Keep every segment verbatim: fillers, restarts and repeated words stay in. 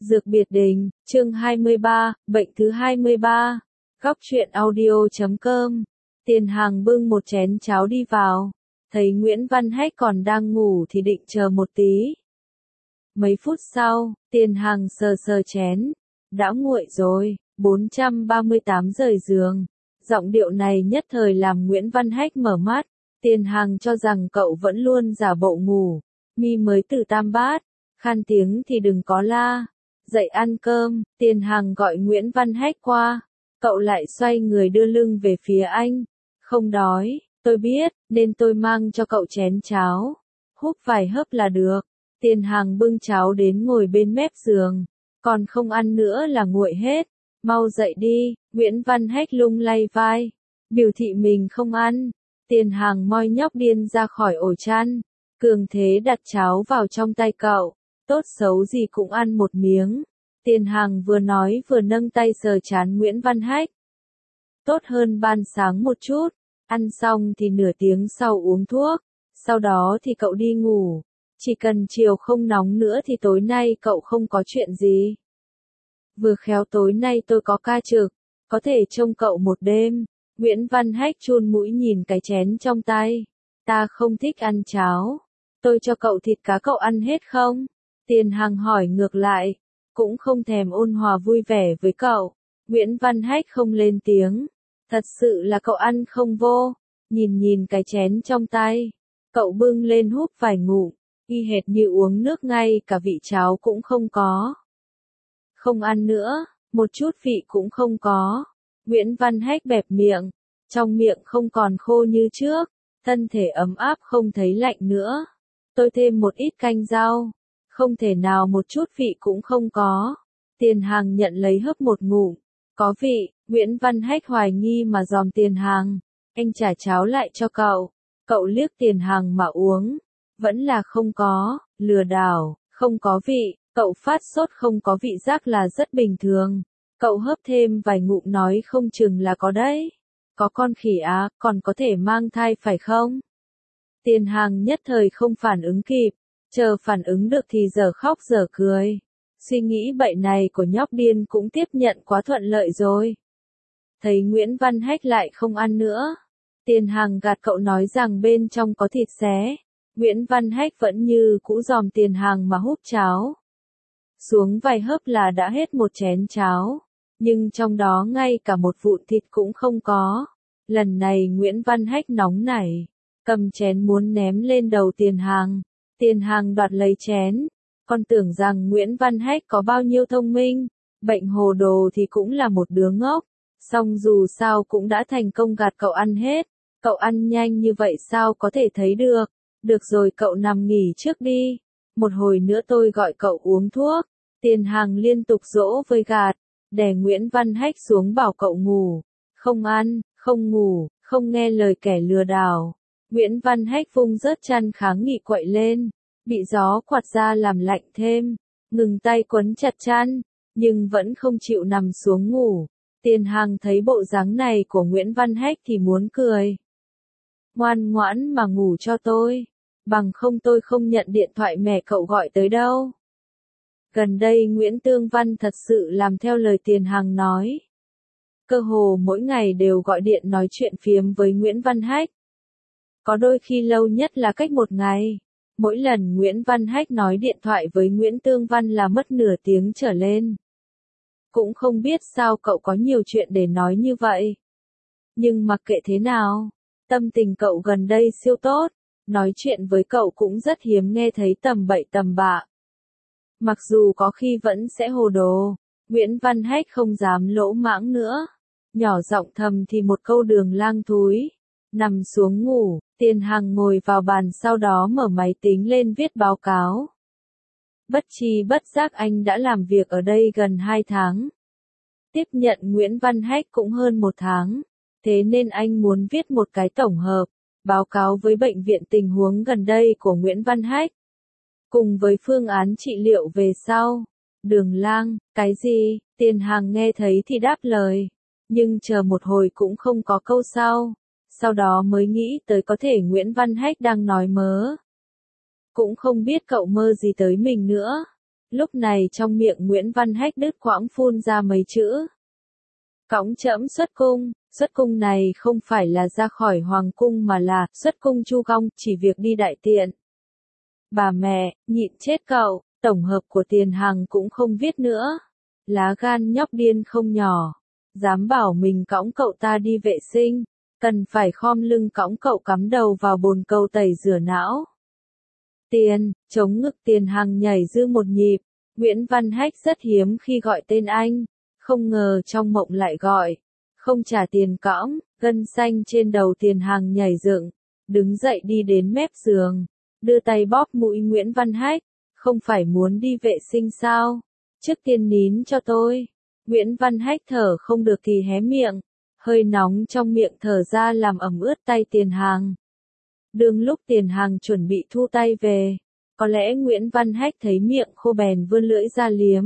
Dược biệt đình, chương hai mươi ba, bệnh thứ hai mươi ba. Góc truyện audio chấm com. Tiền Hàng bưng một chén cháo đi vào, thấy Nguyễn Văn Hách còn đang ngủ thì định chờ một tí. Mấy phút sau, Tiền Hàng sờ sờ chén, đã nguội rồi, bốn trăm ba mươi tám rời giường. Giọng điệu này nhất thời làm Nguyễn Văn Hách mở mắt. Tiền Hàng cho rằng cậu vẫn luôn giả bộ ngủ, mi mới từ tam bát, khan tiếng thì đừng có la. Dậy ăn cơm, Tiền Hàng gọi Nguyễn Văn Hách qua, cậu lại xoay người đưa lưng về phía anh. Không đói, tôi biết, nên tôi mang cho cậu chén cháo, húp vài hớp là được. Tiền Hàng bưng cháo đến ngồi bên mép giường, còn không ăn nữa là nguội hết, mau dậy đi. Nguyễn Văn Hách lung lay vai, biểu thị mình không ăn. Tiền Hàng moi nhóc điên ra khỏi ổ chăn, cường thế đặt cháo vào trong tay cậu, tốt xấu gì cũng ăn một miếng. Tiền Hàng vừa nói vừa nâng tay sờ trán Nguyễn Văn Hách. Tốt hơn ban sáng một chút, ăn xong thì nửa tiếng sau uống thuốc, sau đó thì cậu đi ngủ, chỉ cần chiều không nóng nữa thì tối nay cậu không có chuyện gì. Vừa khéo tối nay tôi có ca trực, có thể trông cậu một đêm. Nguyễn Văn Hách chun mũi nhìn cái chén trong tay. Ta không thích ăn cháo, tôi cho cậu thịt cá cậu ăn hết không? Tiền Hàng hỏi ngược lại, cũng không thèm ôn hòa vui vẻ với cậu. Nguyễn Văn Hách không lên tiếng, thật sự là cậu ăn không vô. Nhìn nhìn cái chén trong tay, cậu bưng lên húp vài ngụm, y hệt như uống nước, ngay cả vị cháo cũng không có. Không ăn nữa, một chút vị cũng không có. Nguyễn Văn Hách bẹp miệng, trong miệng không còn khô như trước, thân thể ấm áp không thấy lạnh nữa. Tôi thêm một ít canh rau, không thể nào một chút vị cũng không có. Tiền Hàng nhận lấy hớp một ngụm, có vị. Nguyễn Văn Hách hoài nghi mà dòm Tiền Hàng, anh trả cháo lại cho cậu. Cậu liếc Tiền Hàng mà uống, vẫn là không có, lừa đảo, không có vị. Cậu phát sốt không có vị giác là rất bình thường. Cậu hớp thêm vài ngụm nói không chừng là có đấy. Có con khỉ á, còn có thể mang thai phải không? Tiền Hàng nhất thời không phản ứng kịp, chờ phản ứng được thì giờ khóc giờ cười. Suy nghĩ bậy này của nhóc điên cũng tiếp nhận quá thuận lợi rồi. Thấy Nguyễn Văn Hách lại không ăn nữa, Tiền Hàng gạt cậu nói rằng bên trong có thịt xé. Nguyễn Văn Hách vẫn như cũ dòm Tiền Hàng mà húp cháo. Xuống vài hớp là đã hết một chén cháo, nhưng trong đó ngay cả một vụn thịt cũng không có. Lần này Nguyễn Văn Hách nóng nảy, cầm chén muốn ném lên đầu Tiền Hàng. Tiền Hàng đoạt lấy chén, còn tưởng rằng Nguyễn Văn Hách có bao nhiêu thông minh, bệnh hồ đồ thì cũng là một đứa ngốc. Song dù sao cũng đã thành công gạt cậu ăn hết, cậu ăn nhanh như vậy sao có thể thấy được. Được rồi, cậu nằm nghỉ trước đi, một hồi nữa tôi gọi cậu uống thuốc. Tiền Hàng liên tục dỗ với gạt, đè Nguyễn Văn Hách xuống bảo cậu ngủ. Không ăn, không ngủ, không nghe lời kẻ lừa đảo. Nguyễn Văn Hách vung rớt chăn kháng nghị quậy lên, bị gió quạt ra làm lạnh thêm, ngừng tay quấn chặt chăn, nhưng vẫn không chịu nằm xuống ngủ. Tiền Hàng thấy bộ dáng này của Nguyễn Văn Hách thì muốn cười. Ngoan ngoãn mà ngủ cho tôi, bằng không tôi không nhận điện thoại mẹ cậu gọi tới đâu. Gần đây Nguyễn Tương Văn thật sự làm theo lời Tiền Hàng nói. Cơ hồ mỗi ngày đều gọi điện nói chuyện phiếm với Nguyễn Văn Hách. Có đôi khi lâu nhất là cách một ngày. Mỗi lần Nguyễn Văn Hách nói điện thoại với Nguyễn Tương Văn là mất nửa tiếng trở lên. Cũng không biết sao cậu có nhiều chuyện để nói như vậy. Nhưng mặc kệ thế nào, tâm tình cậu gần đây siêu tốt, nói chuyện với cậu cũng rất hiếm nghe thấy tầm bậy tầm bạ. Mặc dù có khi vẫn sẽ hồ đồ, Nguyễn Văn Hách không dám lỗ mãng nữa. Nhỏ giọng thầm thì một câu đường lang thúi. Nằm xuống ngủ, Tiền Hàng ngồi vào bàn sau đó mở máy tính lên viết báo cáo. Bất tri bất giác anh đã làm việc ở đây gần hai tháng. Tiếp nhận Nguyễn Văn Hách cũng hơn một tháng. Thế nên anh muốn viết một cái tổng hợp, báo cáo với bệnh viện tình huống gần đây của Nguyễn Văn Hách. Cùng với phương án trị liệu về sau. Đường lang, cái gì? Tiền Hàng nghe thấy thì đáp lời. Nhưng chờ một hồi cũng không có câu sau. Sau đó mới nghĩ tới có thể Nguyễn Văn Hách đang nói mớ. Cũng không biết cậu mơ gì tới mình nữa. Lúc này trong miệng Nguyễn Văn Hách đứt quãng phun ra mấy chữ. Cõng trẫm xuất cung, xuất cung này không phải là ra khỏi hoàng cung mà là xuất cung chu cong, chỉ việc đi đại tiện. Bà mẹ, nhịn chết cậu, tổng hợp của Tiền Hằng cũng không viết nữa. Lá gan nhóc điên không nhỏ, dám bảo mình cõng cậu ta đi vệ sinh, cần phải khom lưng cõng cậu cắm đầu vào bồn cầu tẩy rửa não. Tiền, chống ngực Tiền Hằng nhảy dư một nhịp, Nguyễn Văn Hách rất hiếm khi gọi tên anh, không ngờ trong mộng lại gọi, không trả tiền cõng, gân xanh trên đầu Tiền Hằng nhảy dựng, đứng dậy đi đến mép giường, đưa tay bóp mũi Nguyễn Văn Hách, không phải muốn đi vệ sinh sao, trước tiên nín cho tôi. Nguyễn Văn Hách thở không được thì hé miệng, hơi nóng trong miệng thở ra làm ẩm ướt tay Tiền Hằng. Đương lúc Tiền Hằng chuẩn bị thu tay về, có lẽ Nguyễn Văn Hách thấy miệng khô bèn vươn lưỡi ra liếm.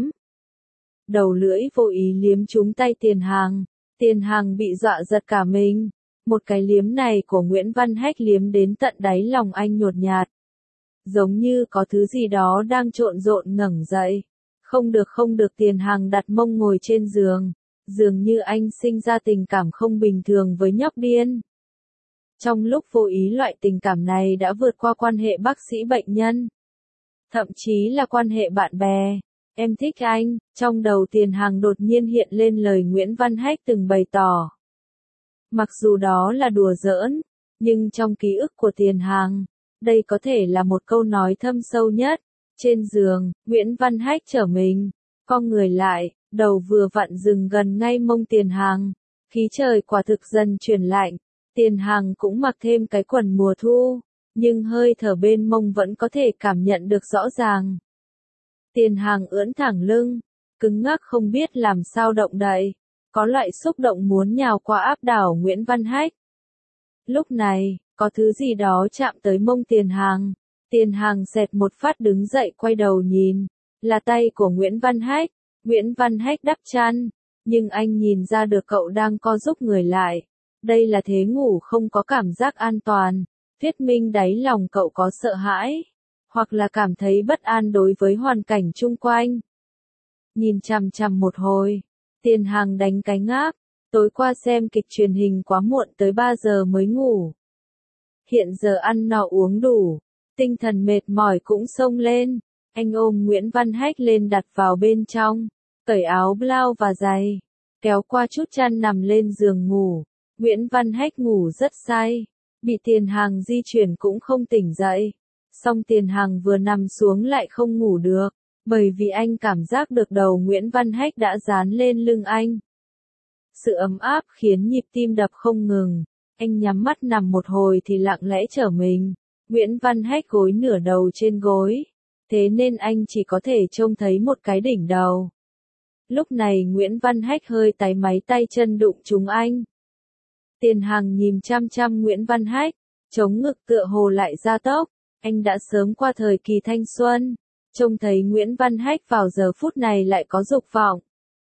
Đầu lưỡi vô ý liếm trúng tay Tiền Hằng, Tiền Hằng bị dọa giật cả mình. Một cái liếm này của Nguyễn Văn Hách liếm đến tận đáy lòng anh nhột nhạt. Giống như có thứ gì đó đang trộn rộn ngẩng dậy. Không được không được Tiền Hằng đặt mông ngồi trên giường. Dường như anh sinh ra tình cảm không bình thường với nhóc điên. Trong lúc vô ý loại tình cảm này đã vượt qua quan hệ bác sĩ bệnh nhân. Thậm chí là quan hệ bạn bè. Em thích anh, trong đầu Tiền Hằng đột nhiên hiện lên lời Nguyễn Văn Hách từng bày tỏ. Mặc dù đó là đùa giỡn, nhưng trong ký ức của Tiền Hằng, đây có thể là một câu nói thâm sâu nhất. Trên giường, Nguyễn Văn Hách trở mình, cong người lại, đầu vừa vặn dừng gần ngay mông Tiền Hằng. Khí trời quả thực dần chuyển lạnh, Tiền Hằng cũng mặc thêm cái quần mùa thu, nhưng hơi thở bên mông vẫn có thể cảm nhận được rõ ràng. Tiền Hằng ưỡn thẳng lưng, cứng ngắc không biết làm sao động đậy, có loại xúc động muốn nhào qua áp đảo Nguyễn Văn Hách. Lúc này, có thứ gì đó chạm tới mông Tiền Hằng, Tiền Hằng xẹt một phát đứng dậy quay đầu nhìn, là tay của Nguyễn Văn Hách. Nguyễn Văn Hách đắp chăn, nhưng anh nhìn ra được cậu đang co rúm người lại. Đây là thế ngủ không có cảm giác an toàn, thuyết minh đáy lòng cậu có sợ hãi, hoặc là cảm thấy bất an đối với hoàn cảnh chung quanh. Nhìn chằm chằm một hồi, Tiền Hằng đánh cái ngáp, tối qua xem kịch truyền hình quá muộn tới ba giờ mới ngủ. Hiện giờ ăn no uống đủ, tinh thần mệt mỏi cũng xông lên, anh ôm Nguyễn Văn Hách lên đặt vào bên trong, cởi áo blau và giày, kéo qua chút chăn nằm lên giường ngủ. Nguyễn Văn Hách ngủ rất say, bị Tiền Hằng di chuyển cũng không tỉnh dậy. Song Tiền Hằng vừa nằm xuống lại không ngủ được, bởi vì anh cảm giác được đầu Nguyễn Văn Hách đã dán lên lưng anh. Sự ấm áp khiến nhịp tim đập không ngừng, anh nhắm mắt nằm một hồi thì lặng lẽ trở mình. Nguyễn Văn Hách gối nửa đầu trên gối, thế nên anh chỉ có thể trông thấy một cái đỉnh đầu. Lúc này Nguyễn Văn Hách hơi táy máy tay chân đụng trúng anh. Tiền Hằng nhìn chăm chăm Nguyễn Văn Hách, chống ngực tựa hồ lại ra tốc, anh đã sớm qua thời kỳ thanh xuân, trông thấy Nguyễn Văn Hách vào giờ phút này lại có dục vọng.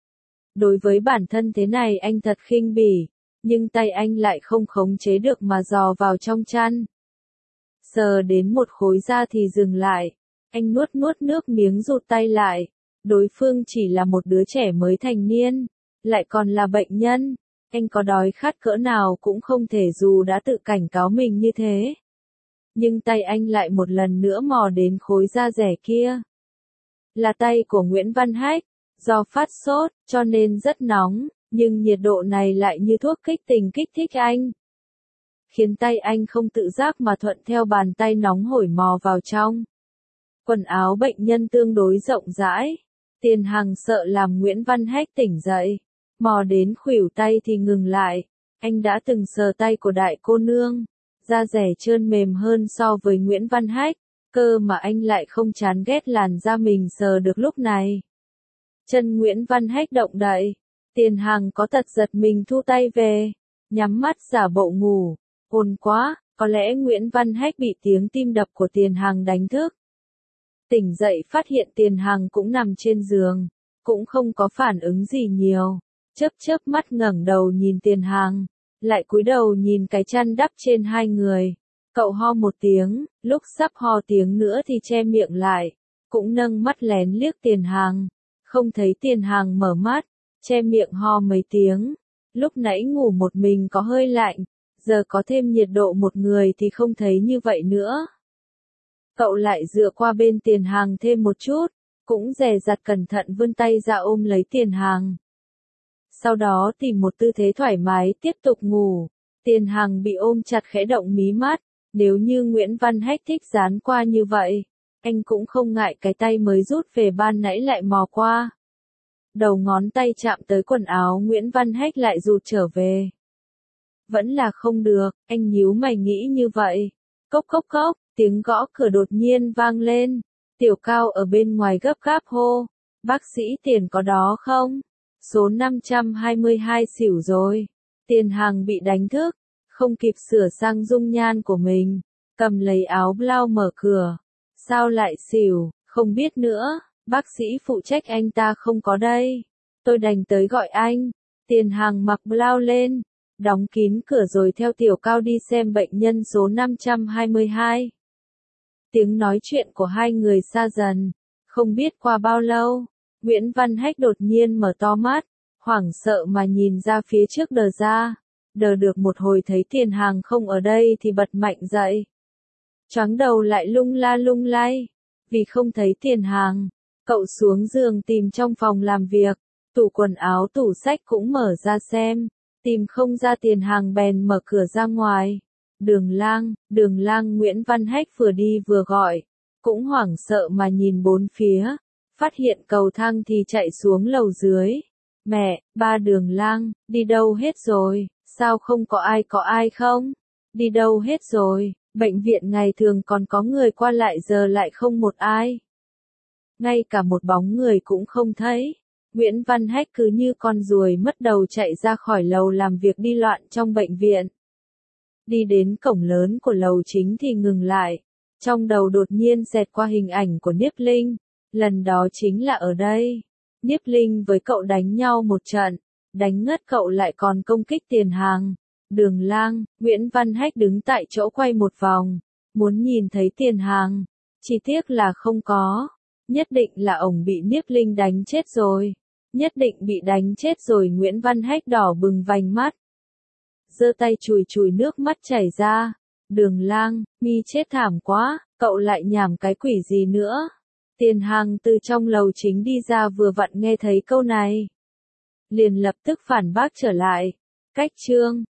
Đối với bản thân thế này anh thật khinh bỉ, nhưng tay anh lại không khống chế được mà dò vào trong chăn. Sờ đến một khối da thì dừng lại, anh nuốt nuốt nước miếng rụt tay lại, đối phương chỉ là một đứa trẻ mới thành niên, lại còn là bệnh nhân. Anh có đói khát cỡ nào cũng không thể dù đã tự cảnh cáo mình như thế. Nhưng tay anh lại một lần nữa mò đến khối da rẻ kia. Là tay của Nguyễn Văn Hách, do phát sốt, cho nên rất nóng, nhưng nhiệt độ này lại như thuốc kích tình kích thích anh. Khiến tay anh không tự giác mà thuận theo bàn tay nóng hổi mò vào trong. Quần áo bệnh nhân tương đối rộng rãi. Tiền Hằng sợ làm Nguyễn Văn Hách tỉnh dậy. Mò đến khuỷu tay thì ngừng lại, anh đã từng sờ tay của đại cô nương, da rẻ trơn mềm hơn so với Nguyễn Văn Hách, cơ mà anh lại không chán ghét làn da mình sờ được lúc này. Chân Nguyễn Văn Hách động đậy, Tiền Hằng có tật giật mình thu tay về, nhắm mắt giả bộ ngủ, ồn quá, có lẽ Nguyễn Văn Hách bị tiếng tim đập của Tiền Hằng đánh thức. Tỉnh dậy phát hiện Tiền Hằng cũng nằm trên giường, cũng không có phản ứng gì nhiều. Chớp chớp mắt ngẩng đầu nhìn Tiền Hằng, lại cúi đầu nhìn cái chăn đắp trên hai người. Cậu ho một tiếng, lúc sắp ho tiếng nữa thì che miệng lại, cũng nâng mắt lén liếc Tiền Hàng, không thấy Tiền Hàng mở mắt, che miệng ho mấy tiếng. Lúc nãy ngủ một mình có hơi lạnh, giờ có thêm nhiệt độ một người thì không thấy như vậy nữa. Cậu lại dựa qua bên Tiền Hàng thêm một chút, cũng dè dặt cẩn thận vươn tay ra ôm lấy Tiền Hàng. Sau đó tìm một tư thế thoải mái tiếp tục ngủ. Tiền Hàng bị ôm chặt khẽ động mí mắt, nếu như Nguyễn Văn Hách thích dán qua như vậy, anh cũng không ngại cái tay mới rút về ban nãy lại mò qua. Đầu ngón tay chạm tới quần áo Nguyễn Văn Hách lại rụt trở về. Vẫn là không được, anh nhíu mày nghĩ như vậy. Cốc cốc cốc, tiếng gõ cửa đột nhiên vang lên. Tiểu Cao ở bên ngoài gấp gáp hô. Bác sĩ Tiền có đó không? Số năm trăm hai mươi hai xỉu rồi. Tiền Hàng bị đánh thức, không kịp sửa sang dung nhan của mình, cầm lấy áo blau mở cửa. Sao lại xỉu, không biết nữa, bác sĩ phụ trách anh ta không có đây. Tôi đành tới gọi anh. Tiền Hàng mặc blau lên, đóng kín cửa rồi theo Tiểu Cao đi xem bệnh nhân số năm trăm hai mươi hai. Tiếng nói chuyện của hai người xa dần, không biết qua bao lâu, Nguyễn Văn Hách đột nhiên mở to mắt, hoảng sợ mà nhìn ra phía trước đờ ra. Đờ được một hồi thấy Tiền Hàng không ở đây thì bật mạnh dậy. Choáng đầu lại lung la lung lay, vì không thấy Tiền Hàng, cậu xuống giường tìm trong phòng làm việc, tủ quần áo tủ sách cũng mở ra xem, tìm không ra Tiền Hàng bèn mở cửa ra ngoài. Đường Lang, Đường Lang Nguyễn Văn Hách vừa đi vừa gọi, cũng hoảng sợ mà nhìn bốn phía, phát hiện cầu thang thì chạy xuống lầu dưới. Mẹ, ba Đường Lang, đi đâu hết rồi, sao không có ai có ai không? Đi đâu hết rồi, bệnh viện ngày thường còn có người qua lại giờ lại không một ai. Ngay cả một bóng người cũng không thấy. Nguyễn Văn Hách cứ như con ruồi mất đầu chạy ra khỏi lầu làm việc đi loạn trong bệnh viện. Đi đến cổng lớn của lầu chính thì ngừng lại. Trong đầu đột nhiên xẹt qua hình ảnh của Niếp Linh. Lần đó chính là ở đây. Niếp Linh với cậu đánh nhau một trận, đánh ngất cậu lại còn công kích Tiền Hàng. Đường Lang, Nguyễn Văn Hách đứng tại chỗ quay một vòng, muốn nhìn thấy Tiền Hàng, chỉ tiếc là không có. Nhất định là ổng bị Niếp Linh đánh chết rồi. Nhất định bị đánh chết rồi. Nguyễn Văn Hách đỏ bừng vành mắt, giơ tay chùi chùi nước mắt chảy ra. Đường Lang, mi chết thảm quá, cậu lại nhảm cái quỷ gì nữa? Tiền Hàng từ trong lầu chính đi ra vừa vặn nghe thấy câu này, liền lập tức phản bác trở lại. Cách chương